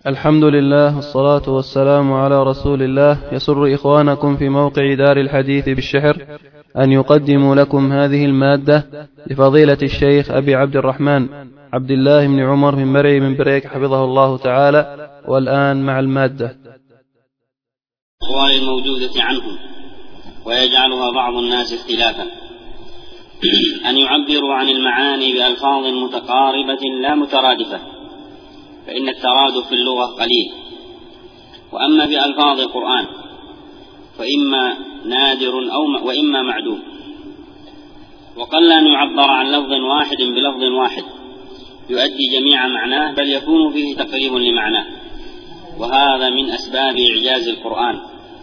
الحمد لله والصلاة والسلام على رسول الله. يسر إخوانكم في موقع دار الحديث بالشحر أن يقدموا لكم هذه المادة لفضيلة الشيخ أبي عبد الرحمن عبد الله بن عمر بن مرعي من بريك حفظه الله تعالى. والآن مع المادة. الأقوال الموجودة عنهم ويجعلها بعض الناس اختلافا، أن يعبروا عن المعاني بألفاظ متقاربة لا مترادفة، فإن الترادف في اللغة قليل. وأما بألفاظ القرآن فإما نادر وإما معدوم، وقل أن يعبر عن لفظ واحد بلفظ واحد يؤدي جميع معناه، بل يكون فيه تقريب لمعناه، وهذا من أسباب إعجاز القرآن.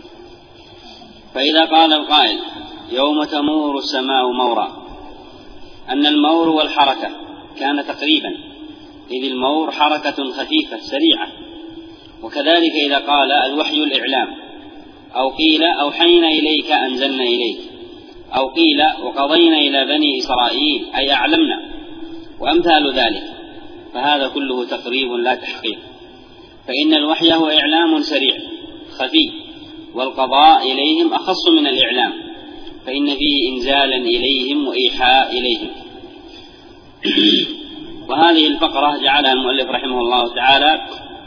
فإذا قال القائل يوم تمور السماء مورا، أن المور والحركة كان تقريبا، إذ المور حركة خفيفة سريعة. وكذلك إذا قال الوحي الإعلام، أو قيل أوحينا إليك أنزلنا إليك، أو قيل وقضينا إلى بني إسرائيل أي أعلمنا، وأمثال ذلك، فهذا كله تقريب لا تحقيق. فإن الوحي هو إعلام سريع خفي، والقضاء إليهم أخص من الإعلام، فإن فيه إنزالا إليهم وإيحاء إليهم. وهذه الفقرة جعلها المؤلف رحمه الله تعالى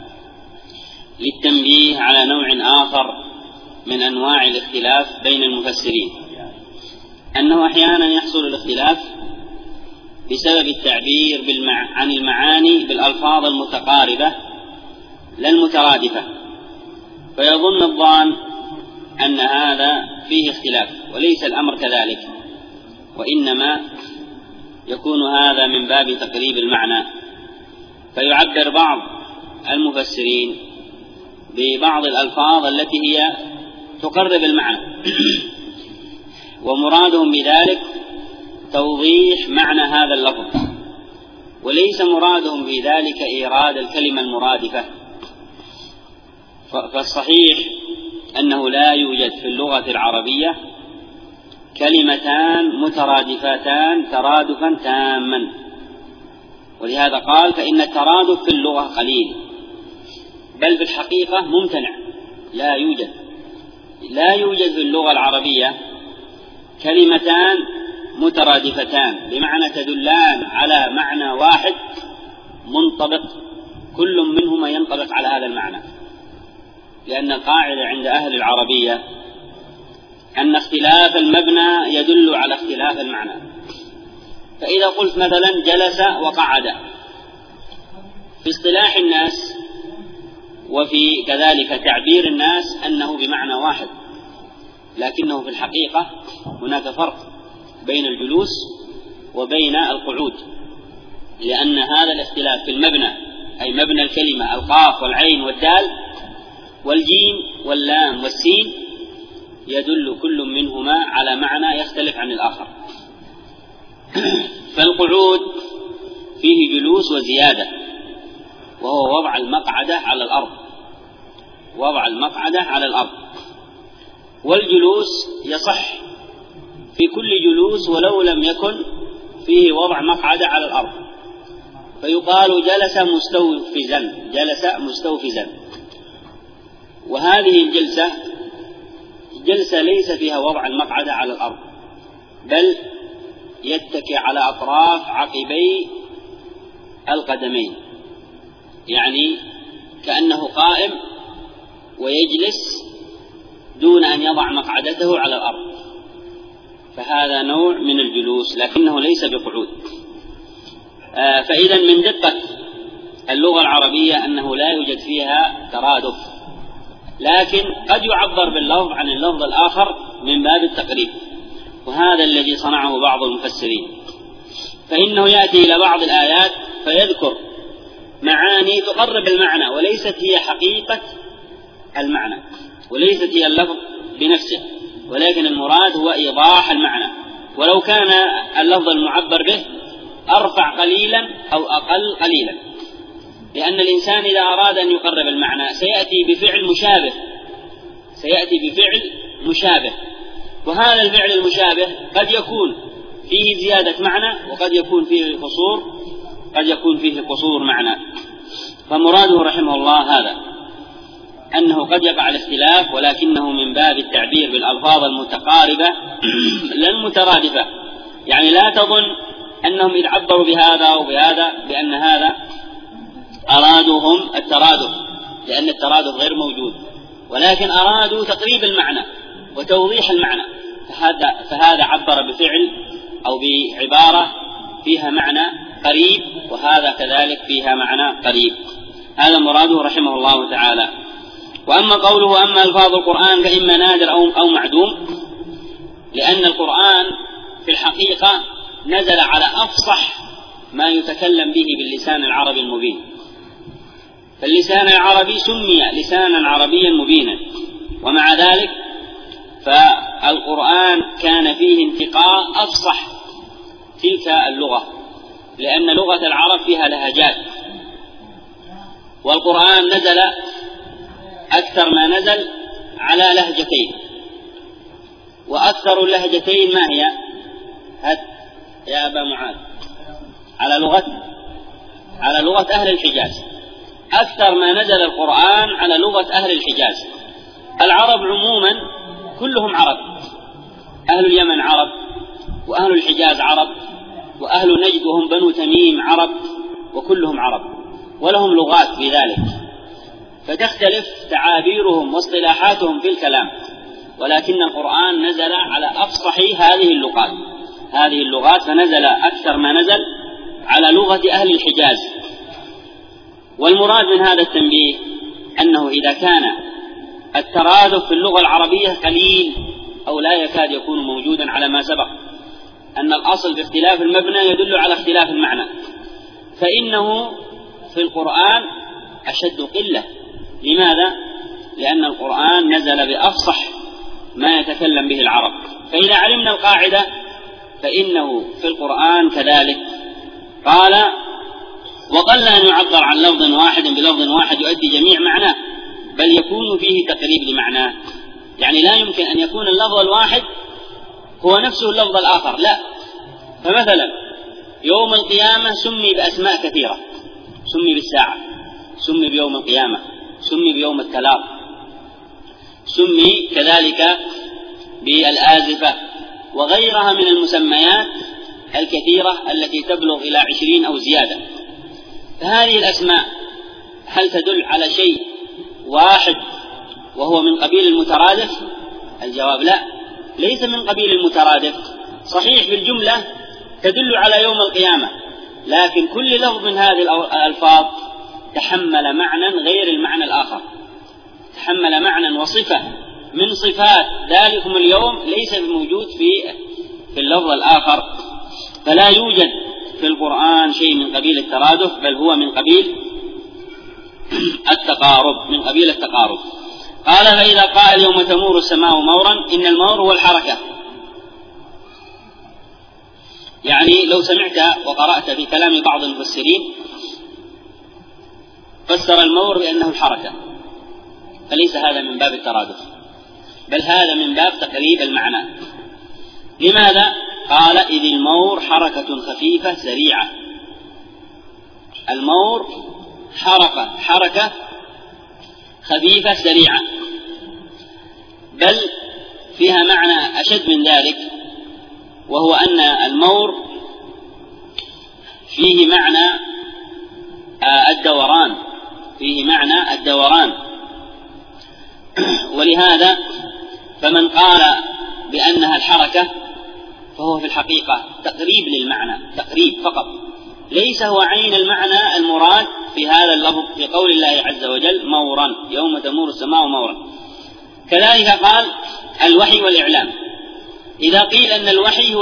للتنبيه على نوع آخر من أنواع الاختلاف بين المفسرين، أنه أحيانا يحصل الاختلاف بسبب التعبير عن المعاني بالألفاظ المتقاربة لا المترادفة، فيظن الظان أن هذا فيه اختلاف، وليس الأمر كذلك، وإنما يكون هذا من باب تقريب المعنى. فيعبر بعض المفسرين ببعض الألفاظ التي هي تقرب المعنى، ومرادهم بذلك توضيح معنى هذا اللفظ، وليس مرادهم بذلك إيراد الكلمة المرادفة. فالصحيح أنه لا يوجد في اللغة العربية كلمتان مترادفتان ترادفا تاما، ولهذا قال فإن الترادف في اللغة قليل، بل بالحقيقة ممتنع، لا يوجد في اللغة العربية كلمتان مترادفتان بمعنى تدلان على معنى واحد منطبق، كل منهما ينطبق على هذا المعنى. لأن القاعدة عند أهل العربية أن اختلاف المبنى يدل على اختلاف المعنى. فإذا قلت مثلا جلس وقعد، في اصطلاح الناس وفي كذلك تعبير الناس أنه بمعنى واحد، لكنه في الحقيقة هناك فرق بين الجلوس وبين القعود، لأن هذا الاختلاف في المبنى، أي مبنى الكلمة القاف والعين والدال والجيم واللام والسين، يدل كل منهما على معنى يختلف عن الآخر. فالقعود فيه جلوس وزيادة، وهو وضع المقعدة على الأرض، والجلوس يصح في كل جلوس ولو لم يكن فيه وضع مقعدة على الأرض، فيقال جلس مستوفزا. وهذه الجلسة جلسة ليس فيها وضع المقعدة على الأرض، بل يتكئ على أطراف عقبي القدمين، يعني كأنه قائم ويجلس دون أن يضع مقعدته على الأرض، فهذا نوع من الجلوس لكنه ليس بقعود. فإذا من دقة اللغة العربية أنه لا يوجد فيها ترادف، لكن قد يعبر باللفظ عن اللفظ الآخر من باب التقريب، وهذا الذي صنعه بعض المفسرين. فإنه يأتي إلى بعض الآيات فيذكر معاني تقرب المعنى، وليست هي حقيقة المعنى، وليست هي اللفظ بنفسه، ولكن المراد هو إيضاح المعنى، ولو كان اللفظ المعبر به أرفع قليلا أو أقل قليلا، لأن الإنسان إذا أراد أن يقرب المعنى سيأتي بفعل مشابه، وهذا الفعل المشابه قد يكون فيه زيادة معنى، وقد يكون فيه قصور معنى. فمراده رحمه الله هذا، أنه قد يقع الاختلاف ولكنه من باب التعبير بالألفاظ المتقاربة لا المترادفة. يعني لا تظن أنهم إذ عبروا بهذا وبهذا بأن هذا أرادوا هم الترادف، لأن الترادف غير موجود، ولكن أرادوا تقريب المعنى وتوضيح المعنى، فهذا عبر بفعل أو بعبارة فيها معنى قريب، وهذا كذلك فيها معنى قريب. هذا مراده رحمه الله تعالى. وأما قوله أما ألفاظ القرآن فإما نادر أو معدوم، لأن القرآن في الحقيقة نزل على أفصح ما يتكلم به باللسان العربي المبين، فاللسان العربي سمي لسانا عربيا مبينا، ومع ذلك فالقرآن كان فيه انتقاء أفصح تلك اللغة، لأن لغة العرب فيها لهجات، والقرآن نزل أكثر ما نزل على لهجتين، وأكثر اللهجتين ما هي؟ يا أبا معاذ، على لغة أهل الحجاز. أكثر ما نزل القرآن على لغة أهل الحجاز. العرب عموما كلهم عرب، أهل اليمن عرب، وأهل الحجاز عرب، وأهل نجد وهم بنو تميم عرب، وكلهم عرب، ولهم لغات في ذلك، فتختلف تعابيرهم واصطلاحاتهم في الكلام، ولكن القرآن نزل على أفصح هذه اللغات، فنزل أكثر ما نزل على لغة أهل الحجاز. والمراد من هذا التنبيه أنه إذا كان الترادف في اللغة العربية قليل أو لا يكاد يكون موجودا على ما سبق، أن الأصل في اختلاف المبنى يدل على اختلاف المعنى، فإنه في القرآن أشد قلة. لماذا؟ لأن القرآن نزل بأفصح ما يتكلم به العرب، فإذا علمنا القاعدة فإنه في القرآن كذلك. قال وقل أن يعبر عن لفظ واحد بلفظ واحد يؤدي جميع معناه، بل يكون فيه تقريب لمعناه. يعني لا يمكن أن يكون اللفظ الواحد هو نفسه اللفظ الآخر، لا. فمثلا يوم القيامة سمي بأسماء كثيرة، سمي بالساعة، سمي بيوم القيامة، سمي بيوم التلاق، سمي كذلك بالآزفة، وغيرها من المسميات الكثيرة التي تبلغ إلى 20 أو زيادة. فهذه الأسماء هل تدل على شيء واحد وهو من قبيل المترادف؟ الجواب لا، ليس من قبيل المترادف. صحيح بالجملة تدل على يوم القيامة، لكن كل لفظ من هذه الألفاظ تحمل معنى غير المعنى الآخر، تحمل معنى وصفة من صفات ذلكم اليوم ليس موجود في اللفظ الآخر. فلا يوجد في القرآن شيء من قبيل الترادف، بل هو من قبيل التقارب. قال فإذا قال يوم تمور السماء مورا، إن المور هو الحركة. يعني لو سمعت وقرأت في كلام بعض المفسرين فسر المور بأنه الحركة، فليس هذا من باب الترادف، بل هذا من باب تقريب المعنى. لماذا؟ قال إذ المور حركة خفيفة سريعة. المور حركة خفيفة سريعة، بل فيها معنى أشد من ذلك، وهو أن المور فيه معنى الدوران، ولهذا فمن قال بأنها الحركة فهو في الحقيقة تقريب للمعنى، تقريب فقط، ليس هو عين المعنى المراد في هذا اللفظ في قول الله عز وجل مورا، يوم تمور السماء مورا. كذلك قال الوحي والإعلام. إذا قيل أن الوحي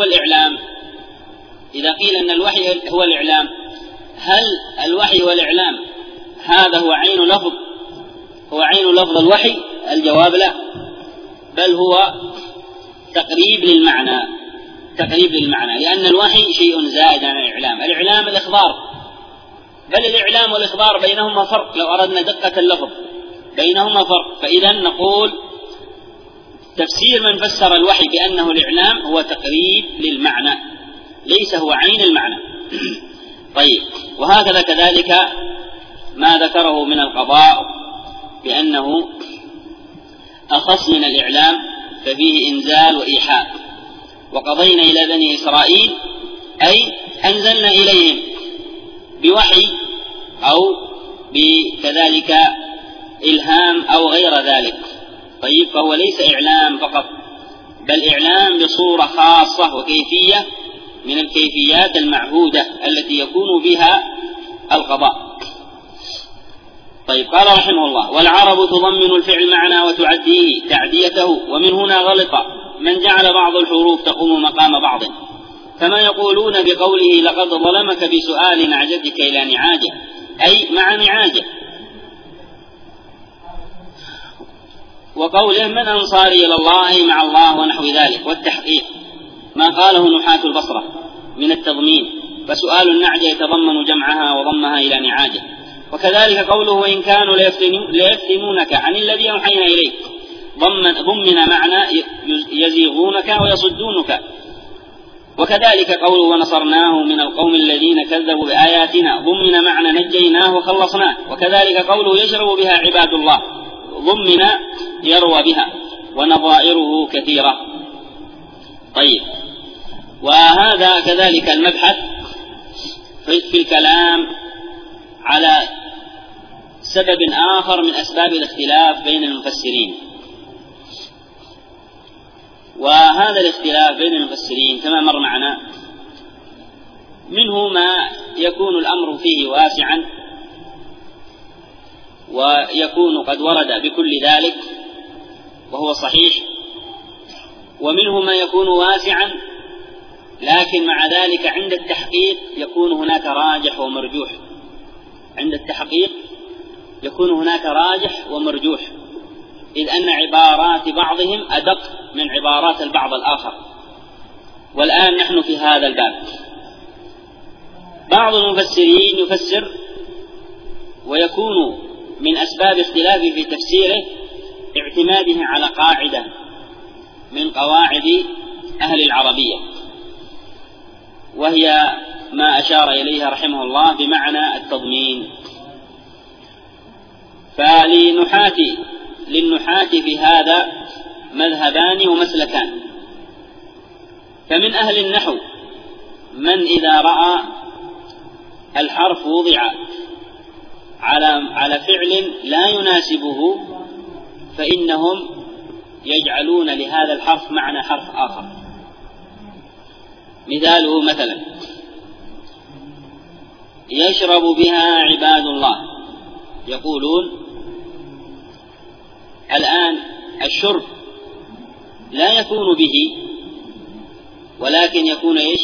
هو الإعلام، هل الوحي والإعلام هذا هو عين لفظ الوحي؟ الجواب لا، بل هو تقريب للمعنى، لأن الوحي شيء زائد عن الإعلام الإخبار، بل الإعلام والإخبار بينهما فرق، لو أردنا دقة اللفظ بينهما فرق. فإذا نقول تفسير من فسر الوحي بأنه الإعلام هو تقريب للمعنى، ليس هو عين المعنى. طيب، وهكذا كذلك ما ذكره من القضاء بأنه أخص من الإعلام ففيه إنزال وإيحاء. وقضينا إلى بني إسرائيل أي أنزلنا إليهم بوحي أو بكذلك إلهام أو غير ذلك. طيب، فهو ليس إعلام فقط، بل إعلام بصورة خاصة وكيفية من الكيفيات المعهودة التي يكون بها القضاء. طيب، قال رحمه الله: والعرب تضمن الفعل معنى وتعديه تعديته، ومن هنا غلط من جعل بعض الحروف تقوم مقام بعض، كما يقولون بقوله: لقد ظلمك بسؤال نعجتك إلى نعاجة، أي مع نعاجة. وقوله: من أنصاري إلى الله، أي مع الله، ونحو ذلك. والتحقيق ما قاله نحاة البصرة من التضمين، فسؤال النعجة يتضمن جمعها وضمها إلى نعاجة. وكذلك قوله: وإن كانوا ليفتنونك عن الذي أوحينا إليك، ضمن معنى يزيغونك ويصدونك. وكذلك قوله: ونصرناه من القوم الذين كذبوا بآياتنا، ضمن معنى نجيناه وخلصناه. وكذلك قوله: يشرب بها عباد الله، ضمن يروى بها، ونظائره كثيرة. طيب، وهذا كذلك المبحث في الكلام على سبب آخر من أسباب الاختلاف بين المفسرين. وهذا الاختلاف بين المفسرين كما مر معنا، منه ما يكون الأمر فيه واسعا ويكون قد ورد بكل ذلك وهو صحيح، ومنه ما يكون واسعا لكن مع ذلك عند التحقيق يكون هناك راجح ومرجوح. عند التحقيق يكون هناك راجح ومرجوح، إذ أن عبارات بعضهم أدق من عبارات البعض الآخر. والآن نحن في هذا الباب. بعض المفسرين يفسر ويكون من أسباب اختلافه في تفسيره اعتماده على قاعدة من قواعد أهل العربية، وهي ما أشار إليها رحمه الله بمعنى التضمين. للنحاة في هذا مذهبان ومسلكان. فمن أهل النحو من إذا رأى الحرف وضع على فعل لا يناسبه فإنهم يجعلون لهذا الحرف معنى حرف آخر. مثاله مثلا: يشرب بها عباد الله. يقولون الآن الشرب لا يكون به، ولكن يكون إيش؟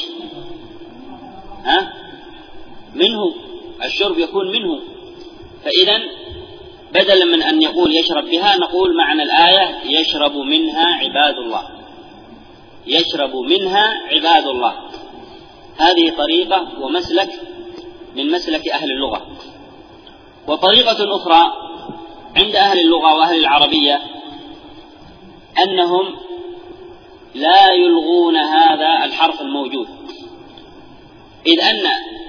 منه. الشرب يكون منه. فإذا بدلا من أن يقول يشرب بها نقول معنى الآية: يشرب منها عباد الله. يشرب منها عباد الله. هذه طريقة ومسلك من مسلك أهل اللغة. وطريقة أخرى عند أهل اللغة وأهل العربية أنهم لا يلغون هذا الحرف الموجود، إذ أن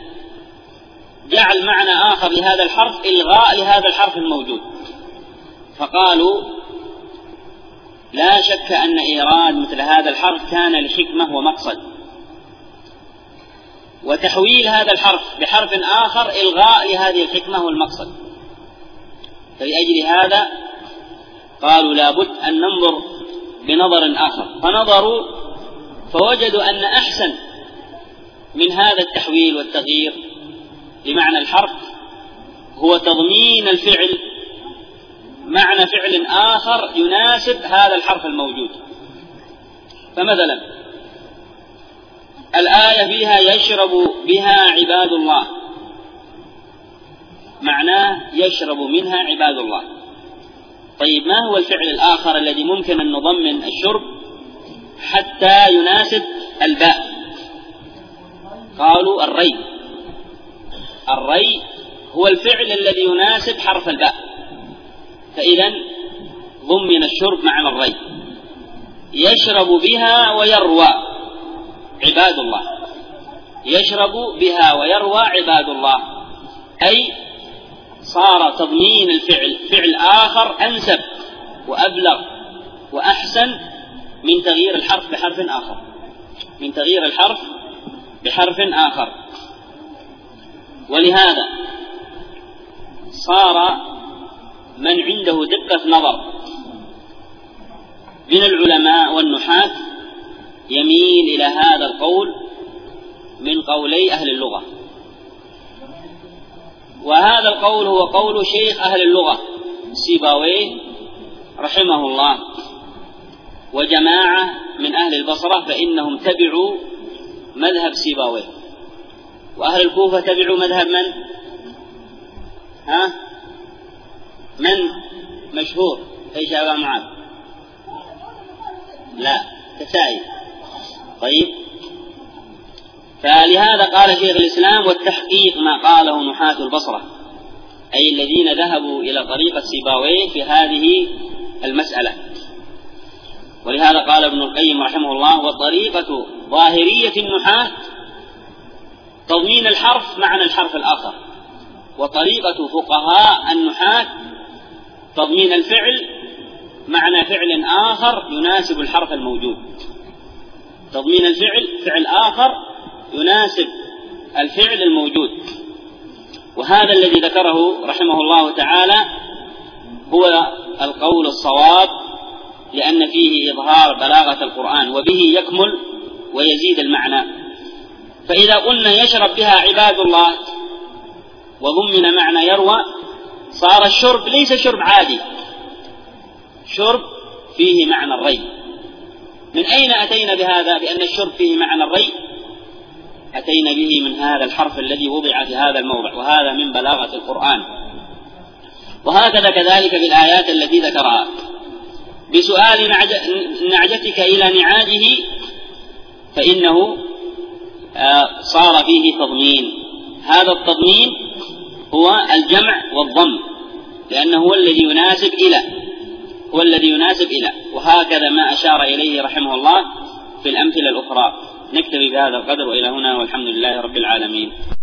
جعل معنى آخر لهذا الحرف إلغاء لهذا الحرف الموجود. فقالوا: لا شك أن إيراد مثل هذا الحرف كان لحكمة ومقصد، وتحويل هذا الحرف بحرف آخر إلغاء لهذه الحكمة والمقصد. فلأجل هذا قالوا لابد أن ننظر بنظر آخر. فنظروا فوجدوا أن أحسن من هذا التحويل والتغيير لمعنى الحرف هو تضمين الفعل معنى فعل آخر يناسب هذا الحرف الموجود. فمثلا الآية فيها يشرب بها عباد الله، معناه يشرب منها عباد الله. طيب، ما هو الفعل الآخر الذي ممكن أن نضمن الشرب حتى يناسب الباء؟ قالوا الري. الري هو الفعل الذي يناسب حرف الباء، فإذا ضمن الشرب معنى الري. يشرب بها ويروى عباد الله. يشرب بها ويروى عباد الله، أي صار تضمين الفعل فعل آخر أنسب وأبلغ وأحسن من تغيير الحرف بحرف آخر، من تغيير الحرف بحرف آخر. ولهذا صار من عنده دقة نظر من العلماء والنحاة يميل إلى هذا القول من قولي أهل اللغة، وهذا القول هو قول شيخ أهل اللغة سيبويه رحمه الله وجماعة من أهل البصرة، فإنهم تبعوا مذهب سيبويه. وأهل الكوفة تبعوا مذهب من؟ من مشهور؟ أي شابه معاذ؟ لا، كسائي. طيب، فلهذا قال شيخ الإسلام: والتحقيق ما قاله نحاة البصرة، أي الذين ذهبوا إلى طريقة سيبويه في هذه المسألة. ولهذا قال ابن القيم رحمه الله: وطريقة ظاهرية النحاة تضمين الحرف معنى الحرف الآخر، وطريقة فقهاء النحاة تضمين الفعل معنى فعل آخر يناسب الحرف الموجود. تضمين الفعل فعل آخر يناسب الفعل الموجود. وهذا الذي ذكره رحمه الله تعالى هو القول الصواب، لأن فيه إظهار بلاغة القرآن وبه يكمل ويزيد المعنى. فإذا قلنا يشرب بها عباد الله وضمن معنى يروى، صار الشرب ليس شرب عادي، شرب فيه معنى الري. من أين أتينا بهذا بأن الشرب فيه معنى الري؟ أتينا به من هذا الحرف الذي وضع في هذا الموضع، وهذا من بلاغة القرآن. وهكذا كذلك بالآيات التي ذكرها. بسؤال نعجتك إلى نعاجه فإنه صار فيه تضمين. هذا التضمين هو الجمع والضم، لأنه هو الذي يناسب إلى، وهكذا ما أشار إليه رحمه الله في الأمثلة الأخرى. نكتفي بهذا القدر وإلى هنا، والحمد لله رب العالمين.